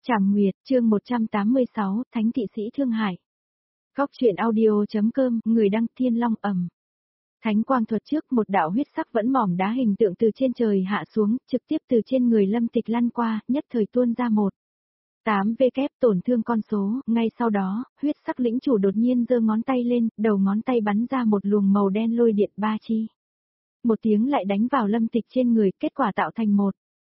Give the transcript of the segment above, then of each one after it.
Trảm Nguyệt, chương 186, Thánh Thị Sĩ Thương Hải. Góc truyện audio.com, người đăng Thiên Long ầm. Thánh quang thuật trước, một đạo huyết sắc vẫn mỏm đá hình tượng từ trên trời hạ xuống, trực tiếp từ trên người Lâm Tịch lăn qua, nhất thời tuôn ra 8 kép tổn thương con số, ngay sau đó, huyết sắc lĩnh chủ đột nhiên giơ ngón tay lên, đầu ngón tay bắn ra một luồng màu đen lôi điện ba chi. Một tiếng lại đánh vào Lâm Tịch trên người, kết quả tạo thành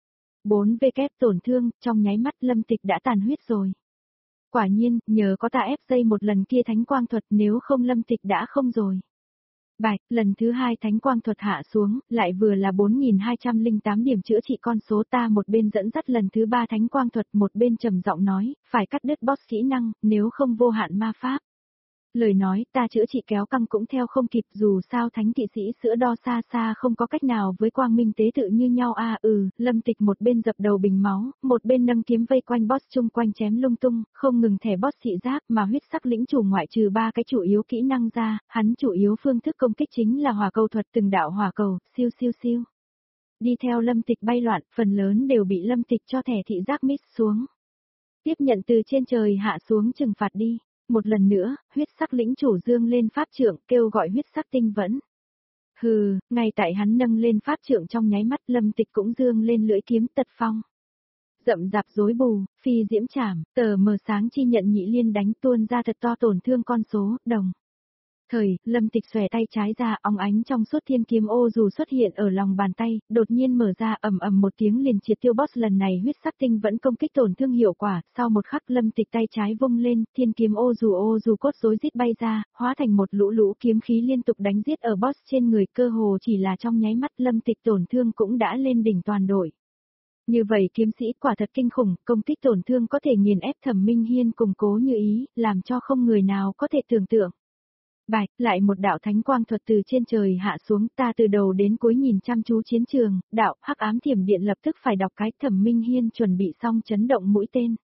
4 kép tổn thương, trong nháy mắt Lâm Tịch đã tàn huyết rồi. Quả nhiên, nhờ có ta ép dây một lần kia thánh quang thuật, nếu không Lâm Tịch đã không rồi. Bạch, lần thứ hai thánh quang thuật hạ xuống, lại vừa là 4208 điểm chữa trị con số, ta một bên dẫn dắt lần thứ ba thánh quang thuật, một bên trầm giọng nói, phải cắt đứt boss kỹ năng, nếu không vô hạn ma pháp. Lời nói ta chữa trị kéo căng cũng theo không kịp, dù sao thánh thị sĩ sữa đo xa xa không có cách nào với quang minh tế tự như nhau Lâm Tịch một bên dập đầu bình máu, một bên nâng kiếm vây quanh boss chung quanh chém lung tung, không ngừng thẻ boss thị giác, mà huyết sắc lĩnh chủ ngoại trừ ba cái chủ yếu kỹ năng ra, hắn chủ yếu phương thức công kích chính là hỏa cầu thuật, từng đạo hỏa cầu, siêu siêu siêu. Đi theo Lâm Tịch bay loạn, phần lớn đều bị Lâm Tịch cho thẻ thị giác miss xuống. Tiếp nhận từ trên trời hạ xuống trừng phạt đi. Một lần nữa, huyết sắc lĩnh chủ dương lên pháp trượng, kêu gọi huyết sắc tinh vẫn. Hừ, ngay tại hắn nâng lên pháp trượng trong nháy mắt, Lâm Tịch cũng dương lên lưỡi kiếm tật phong. Rậm rạp rối bù, phi diễm chảm, tờ mờ sáng chi nhận nhị liên đánh tuôn ra thật to tổn thương con số, đồng. Lâm Tịch xòe tay trái ra, óng ánh trong suốt thiên kiếm ô dù xuất hiện ở lòng bàn tay, đột nhiên mở ra, ầm ầm một tiếng liền triệt tiêu boss. Lần này huyết sắc tinh vẫn công kích tổn thương hiệu quả, sau một khắc Lâm Tịch tay trái vung lên, thiên kiếm ô dù cốt rối rít bay ra, hóa thành một lũ kiếm khí liên tục đánh giết ở boss trên người, cơ hồ chỉ là trong nháy mắt Lâm Tịch tổn thương cũng đã lên đỉnh toàn đội. Như vậy kiếm sĩ quả thật kinh khủng, công kích tổn thương có thể nghiền ép Thẩm Minh Hiên củng cố như ý, làm cho không người nào có thể tưởng tượng. Bạch, lại một đạo thánh quang thuật từ trên trời hạ xuống, ta từ đầu đến cuối nhìn chăm chú chiến trường, đạo hắc ám thiểm điện lập tức phải đọc cái. Thẩm Minh Hiên chuẩn bị xong chấn động mũi tên.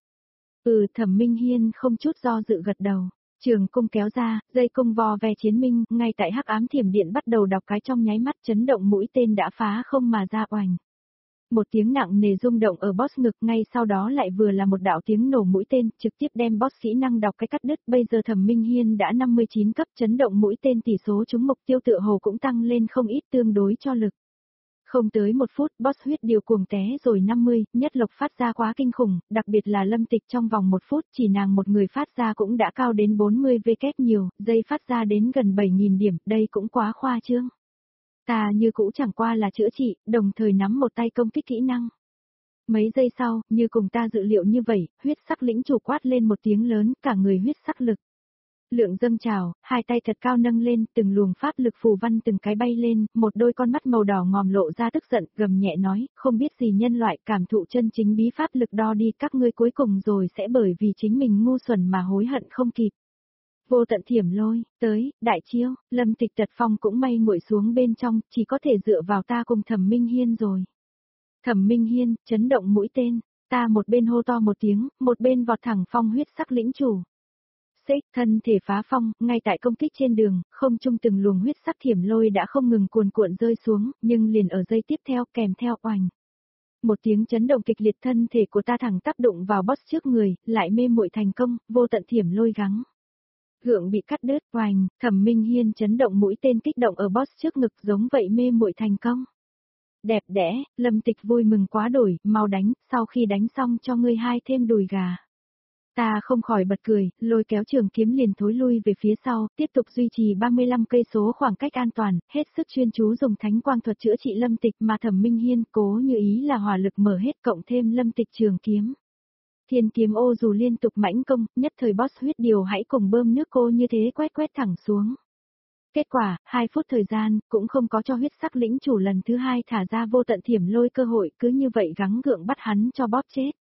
Thẩm Minh Hiên không chút do dự gật đầu. Trường cung kéo ra, dây cung vò ve chiến minh, ngay tại hắc ám thiểm điện bắt đầu đọc cái trong nháy mắt chấn động mũi tên đã phá không mà ra oành. Một tiếng nặng nề rung động ở boss ngực, ngay sau đó lại vừa là một đạo tiếng nổ mũi tên, trực tiếp đem boss kỹ năng đọc cái cắt đứt. Bây giờ Thẩm Minh Hiên đã 59 cấp, chấn động mũi tên tỷ số trúng mục tiêu tựa hồ cũng tăng lên không ít, tương đối cho lực. Không tới 1 phút, boss huyết điều cuồng té rồi 50, nhất lộc phát ra quá kinh khủng, đặc biệt là Lâm Tịch trong vòng 1 phút, chỉ nàng một người phát ra cũng đã cao đến 40 kép nhiều, dây phát ra đến gần 7.000 điểm, đây cũng quá khoa trương. Ta như cũ chẳng qua là chữa trị, đồng thời nắm một tay công kích kỹ năng. Mấy giây sau, như cùng ta dự liệu như vậy, huyết sắc lĩnh chủ quát lên một tiếng lớn, cả người huyết sắc lực. Lượng dâng trào, hai tay thật cao nâng lên, từng luồng pháp lực phù văn từng cái bay lên, một đôi con mắt màu đỏ ngòm lộ ra tức giận, gầm nhẹ nói, không biết gì nhân loại cảm thụ chân chính bí pháp lực đo đi, các ngươi cuối cùng rồi sẽ bởi vì chính mình ngu xuẩn mà hối hận không kịp. Vô tận thiểm lôi, tới, đại chiêu, Lâm Tịch tật phong cũng may nguội xuống bên trong, chỉ có thể dựa vào ta cùng Thẩm Minh Hiên rồi. Thẩm Minh Hiên, chấn động mũi tên, ta một bên hô to một tiếng, một bên vọt thẳng phong huyết sắc lĩnh chủ. Xích, thân thể phá phong, ngay tại công kích trên đường, không trung từng luồng huyết sắc thiểm lôi đã không ngừng cuồn cuộn rơi xuống, nhưng liền ở giây tiếp theo kèm theo oành. Một tiếng chấn động kịch liệt, thân thể của ta thẳng tác đụng vào boss trước người, lại mê muội thành công, vô tận thiểm lôi gắng. Gượng bị cắt đứt, oành, Thẩm Minh Hiên chấn động mũi tên kích động ở boss trước ngực, giống vậy mê muội thành công. Đẹp đẽ, Lâm Tịch vui mừng quá đổi, mau đánh, sau khi đánh xong cho ngươi hai thêm đùi gà. Ta không khỏi bật cười, lôi kéo trường kiếm liền thối lui về phía sau, tiếp tục duy trì 35 cây số khoảng cách an toàn, hết sức chuyên chú dùng thánh quang thuật chữa trị Lâm Tịch, mà Thẩm Minh Hiên cố như ý là hỏa lực mở hết, cộng thêm Lâm Tịch trường kiếm. Thiên kiếm ô dù liên tục mãnh công, nhất thời boss huyết điều hãy cùng bơm nước cô như thế quét thẳng xuống. Kết quả, 2 phút thời gian, cũng không có cho huyết sắc lĩnh chủ lần thứ hai thả ra vô tận thiểm lôi cơ hội, cứ như vậy gắng gượng bắt hắn cho bóp chết.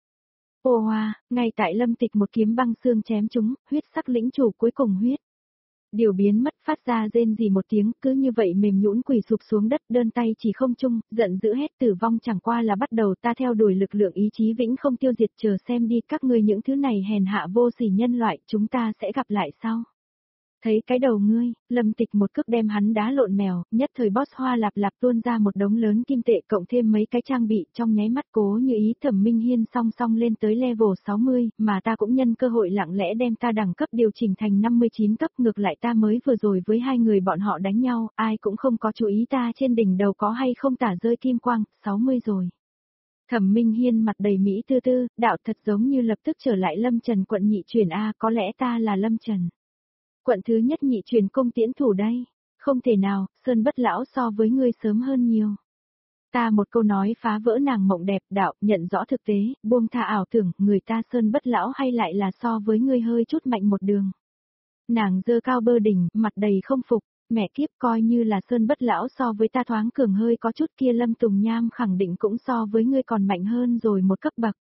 Ô hoa, ngay tại Lâm Tịch một kiếm băng xương chém chúng, huyết sắc lĩnh chủ cuối cùng huyết điều biến mất, phát ra rên rỉ một tiếng, cứ như vậy mềm nhũn quỳ sụp xuống đất, đơn tay chỉ không trung, giận dữ hét tử vong chẳng qua là bắt đầu, ta theo đuổi lực lượng ý chí vĩnh không tiêu diệt, chờ xem đi, các ngươi những thứ này hèn hạ vô sỉ nhân loại, chúng ta sẽ gặp lại sau. Thấy cái đầu ngươi, Lâm Tịch một cước đem hắn đá lộn mèo, nhất thời Boss Hoa lạp lạp tuôn ra một đống lớn kim tệ cộng thêm mấy cái trang bị trong nháy mắt Cố Như Ý Thẩm Minh Hiên song song lên tới level 60, mà ta cũng nhân cơ hội lặng lẽ đem ta đẳng cấp điều chỉnh thành 59 cấp, ngược lại ta mới vừa rồi với hai người bọn họ đánh nhau, ai cũng không có chú ý ta trên đỉnh đầu có hay không tả rơi kim quang, 60 rồi. Thẩm Minh Hiên mặt đầy mỹ tư tư, đạo thật giống như lập tức trở lại Lâm Trần quận nhị truyền A, có lẽ ta là Lâm Trần. Quận thứ nhất nhị truyền công tiễn thủ đây. Không thể nào, Sơn Bất Lão so với ngươi sớm hơn nhiều. Ta một câu nói phá vỡ nàng mộng đẹp, đạo, nhận rõ thực tế, buông tha ảo tưởng, người ta Sơn Bất Lão hay lại là so với ngươi hơi chút mạnh một đường. Nàng giơ cao bơ đỉnh, mặt đầy không phục, mẹ kiếp coi như là Sơn Bất Lão so với ta thoáng cường hơi có chút kia Lâm Tùng Nham khẳng định cũng so với ngươi còn mạnh hơn rồi một cấp bậc.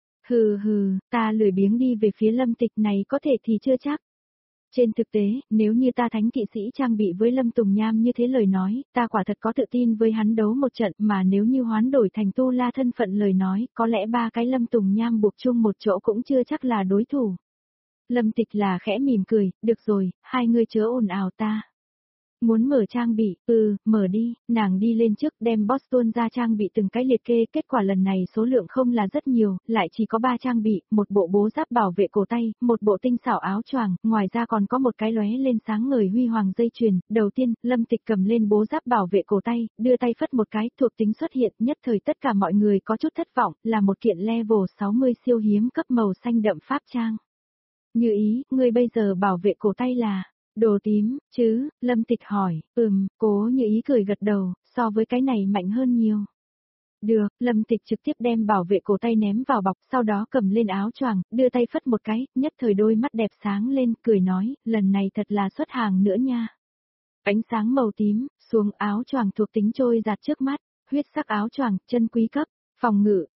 Hừ hừ, ta lười biếng đi về phía Lâm Tịch này có thể thì chưa chắc. Trên thực tế, nếu như ta thánh kỵ sĩ trang bị với Lâm Tùng Nham như thế lời nói, ta quả thật có tự tin với hắn đấu một trận, mà nếu như hoán đổi thành Tu La thân phận lời nói, có lẽ ba cái Lâm Tùng Nham buộc chung một chỗ cũng chưa chắc là đối thủ. Lâm Tịch là khẽ mỉm cười, được rồi, hai người chớ ồn ào ta. Muốn mở trang bị, mở đi, nàng đi lên trước đem boss tuôn ra trang bị từng cái liệt kê, kết quả lần này số lượng không là rất nhiều, lại chỉ có 3 trang bị, một bộ bố giáp bảo vệ cổ tay, một bộ tinh xảo áo choàng, ngoài ra còn có một cái lóe lên sáng ngời huy hoàng dây chuyền. Đầu tiên, Lâm Tịch cầm lên bố giáp bảo vệ cổ tay, đưa tay phất một cái, thuộc tính xuất hiện, nhất thời tất cả mọi người có chút thất vọng, là một kiện level 60 siêu hiếm cấp màu xanh đậm pháp trang. Như Ý, ngươi bây giờ bảo vệ cổ tay là đồ tím, chứ, Lâm Tịch hỏi, Cố Như Ý cười gật đầu, so với cái này mạnh hơn nhiều. Được, Lâm Tịch trực tiếp đem bảo vệ cổ tay ném vào bọc, sau đó cầm lên áo choàng, đưa tay phất một cái, nhất thời đôi mắt đẹp sáng lên, cười nói, lần này thật là xuất hàng nữa nha. Ánh sáng màu tím, xuống áo choàng thuộc tính trôi giạt trước mắt, huyết sắc áo choàng, chân quý cấp, phòng ngự,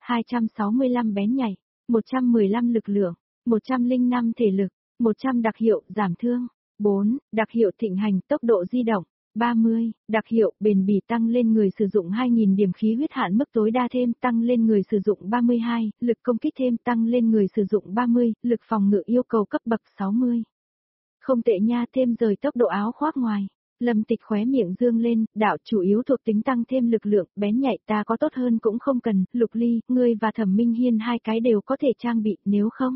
265 bén nhảy, 115 lực lượng, 105 thể lực, 100 đặc hiệu, giảm thương. 4. Đặc hiệu thịnh hành, tốc độ di động. 30. Đặc hiệu, bền bỉ tăng lên người sử dụng 2.000 điểm khí huyết hạn mức tối đa thêm, tăng lên người sử dụng 32, lực công kích thêm, tăng lên người sử dụng 30, lực phòng ngự yêu cầu cấp bậc 60. Không tệ nha, thêm rời tốc độ áo khoác ngoài. Lâm Tịch khóe miệng dương lên, đạo chủ yếu thuộc tính tăng thêm lực lượng, bén nhạy ta có tốt hơn cũng không cần, Lục Ly, ngươi và Thẩm Minh Hiên hai cái đều có thể trang bị, nếu không.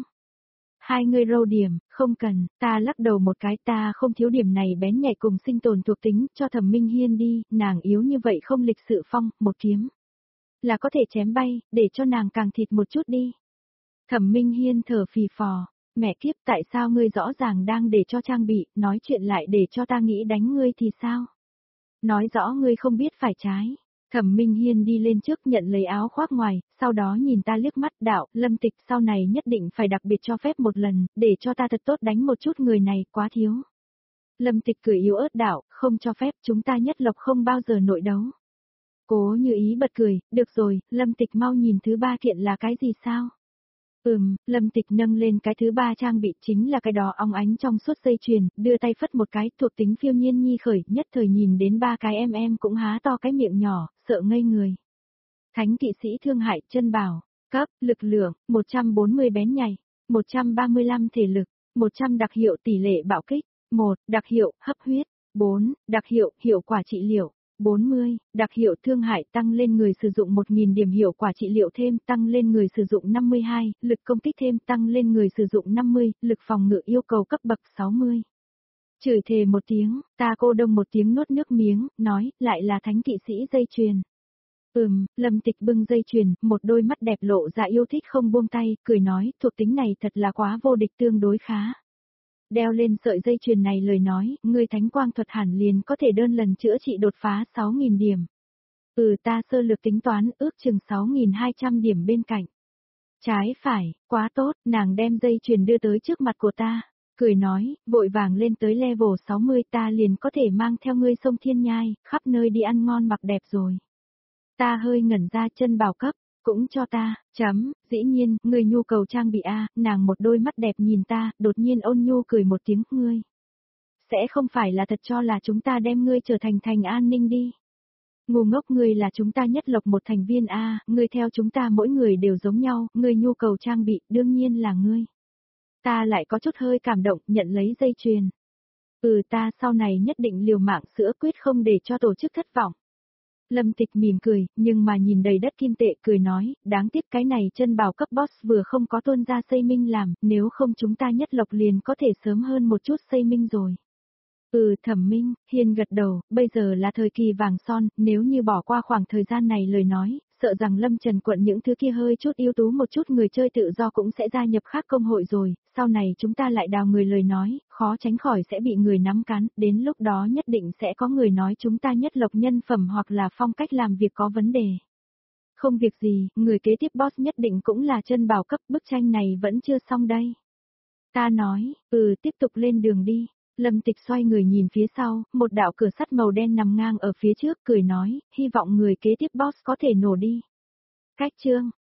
Hai người râu điểm, không cần, ta lắc đầu một cái, ta không thiếu điểm này bén nhạy cùng sinh tồn thuộc tính, cho Thẩm Minh Hiên đi, nàng yếu như vậy không lịch sự phong, một kiếm. Là có thể chém bay, để cho nàng càng thịt một chút đi. Thẩm Minh Hiên thở phì phò, mẹ kiếp tại sao ngươi rõ ràng đang để cho trang bị, nói chuyện lại để cho ta nghĩ đánh ngươi thì sao? Nói rõ ngươi không biết phải trái. Thẩm Minh Hiên đi lên trước nhận lấy áo khoác ngoài, sau đó nhìn ta liếc mắt, đạo, Lâm Tịch sau này nhất định phải đặc biệt cho phép một lần, để cho ta thật tốt đánh một chút người này, quá thiếu. Lâm Tịch cười yếu ớt, đạo, không cho phép, chúng ta nhất lộc không bao giờ nội đấu. Cố Như Ý bật cười, được rồi, Lâm Tịch mau nhìn thứ ba kiện là cái gì sao? Lâm Tịch nâng lên cái thứ ba trang bị, chính là cái đó óng ánh trong suốt dây chuyền, đưa tay phất một cái, thuộc tính phiêu nhiên nhi khởi, nhất thời nhìn đến ba cái em cũng há to cái miệng nhỏ, sợ ngây người. Thánh kỵ sĩ thương hại chân bảo, cấp, lực lượng, 140 bén nhảy, 135 thể lực, 100 đặc hiệu tỷ lệ bạo kích, 1, đặc hiệu, hấp huyết, 4, đặc hiệu, hiệu quả trị liệu. 40, đặc hiệu thương hại tăng lên người sử dụng 1.000 điểm hiệu quả trị liệu thêm, tăng lên người sử dụng 52, lực công kích thêm, tăng lên người sử dụng 50, lực phòng ngự yêu cầu cấp bậc 60. Chửi thề một tiếng, ta cô đông một tiếng nuốt nước miếng, nói, lại là thánh kỵ sĩ dây chuyền. Lâm Tịch bưng dây chuyền, một đôi mắt đẹp lộ ra yêu thích không buông tay, cười nói, thuộc tính này thật là quá vô địch tương đối khá. Đeo lên sợi dây chuyền này lời nói, ngươi thánh quang thuật hẳn liền có thể đơn lần chữa trị đột phá 6.000 điểm. Ta sơ lược tính toán ước chừng 6.200 điểm bên cạnh. Trái phải, quá tốt, nàng đem dây chuyền đưa tới trước mặt của ta, cười nói, vội vàng lên tới level 60 ta liền có thể mang theo ngươi sông Thiên Nhai, khắp nơi đi ăn ngon mặc đẹp rồi. Ta hơi ngẩn ra chân bảo cấp. Cũng cho ta, dĩ nhiên, người nhu cầu trang bị A, nàng một đôi mắt đẹp nhìn ta, đột nhiên ôn nhu cười một tiếng, ngươi. Sẽ không phải là thật cho là chúng ta đem ngươi trở thành thành an ninh đi. Ngu ngốc, ngươi là chúng ta nhất lộc một thành viên A, ngươi theo chúng ta mỗi người đều giống nhau, ngươi nhu cầu trang bị, đương nhiên là ngươi. Ta lại có chút hơi cảm động, nhận lấy dây chuyền. Ta sau này nhất định liều mạng sữa quyết không để cho tổ chức thất vọng. Lâm Tịch mỉm cười, nhưng mà nhìn đầy đất kim tệ cười nói, đáng tiếc cái này chân bảo cấp boss vừa không có tuôn ra xây minh làm, nếu không chúng ta nhất lộc liền có thể sớm hơn một chút xây minh rồi. Thẩm Minh, Hiên gật đầu, bây giờ là thời kỳ vàng son, nếu như bỏ qua khoảng thời gian này lời nói, sợ rằng Lâm Trần quận những thứ kia hơi chút ưu tú một chút người chơi tự do cũng sẽ gia nhập khác công hội rồi, sau này chúng ta lại đào người lời nói, khó tránh khỏi sẽ bị người nắm cán, đến lúc đó nhất định sẽ có người nói chúng ta nhất lộc nhân phẩm hoặc là phong cách làm việc có vấn đề. Không việc gì, người kế tiếp boss nhất định cũng là chân bảo cấp, bức tranh này vẫn chưa xong đây. Ta nói, tiếp tục lên đường đi. Lâm Tịch xoay người nhìn phía sau, một đạo cửa sắt màu đen nằm ngang ở phía trước cười nói, hy vọng người kế tiếp boss có thể nổ đi. Cách chương,